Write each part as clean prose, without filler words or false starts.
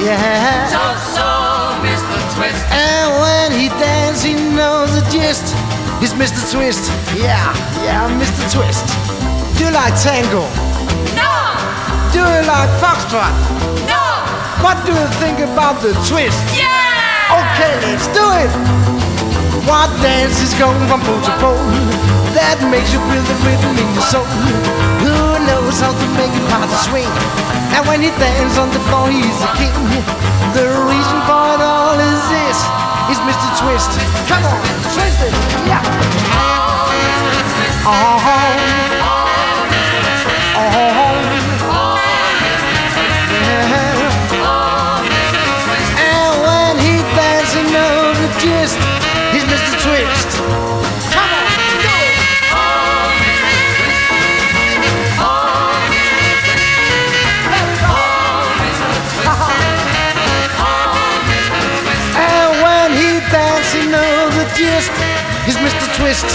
Yeah. So, Mr. Twist. And when he dances, he knows the gist. He's Mr. Twist. Yeah, Mr. Twist. Do you like tango? No! Do you like foxtrot? No! What do you think about the twist? Yeah! Okay, let's do it. What dance is going from pole to pole that makes you feel the rhythm in your soul? Who knows how to make it part to swing? And when he dances on the floor, he's the king. The reason for it all is this: he's Mr. Twist. Come on, twist it, yeah. Oh, and when he dances, he knows the gist. He's Mr. Twist. Come on, do it. And when he dances, he knows the gist. He's Mr. Twist.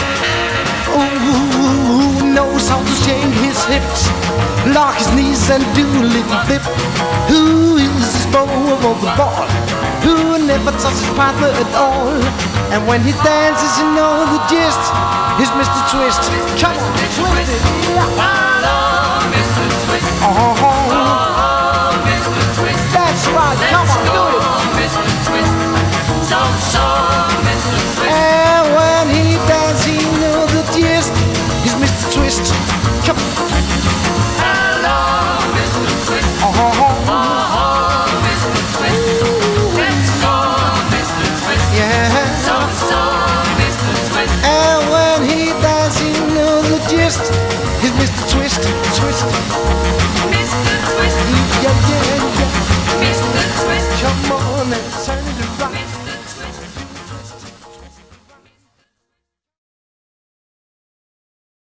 Ooh, knows how to shake his hips, lock his knees and do a little flip. Who is this bow of the ball? Who never touches his partner at all? And when he dances, you know the gist. He's Mr. Twist. Come on, twist it. Follow Mr. Twist. Oh, Mr. Twist. that's right. Come on, do it. Mr. Twist. So, Mr. Twist. And when he dances, you know the gist. He's Mr. Twist. Come on. Hello, Mr. Twist. Oh, Mr. Twist. Let's go, Mr. Twist. yeah. So, Mr. Twist. And when he dances, you know the gist. He's Mr. Twist. Twist. Mr. Twist. Yeah. Mr. Twist. Come on and turn it around.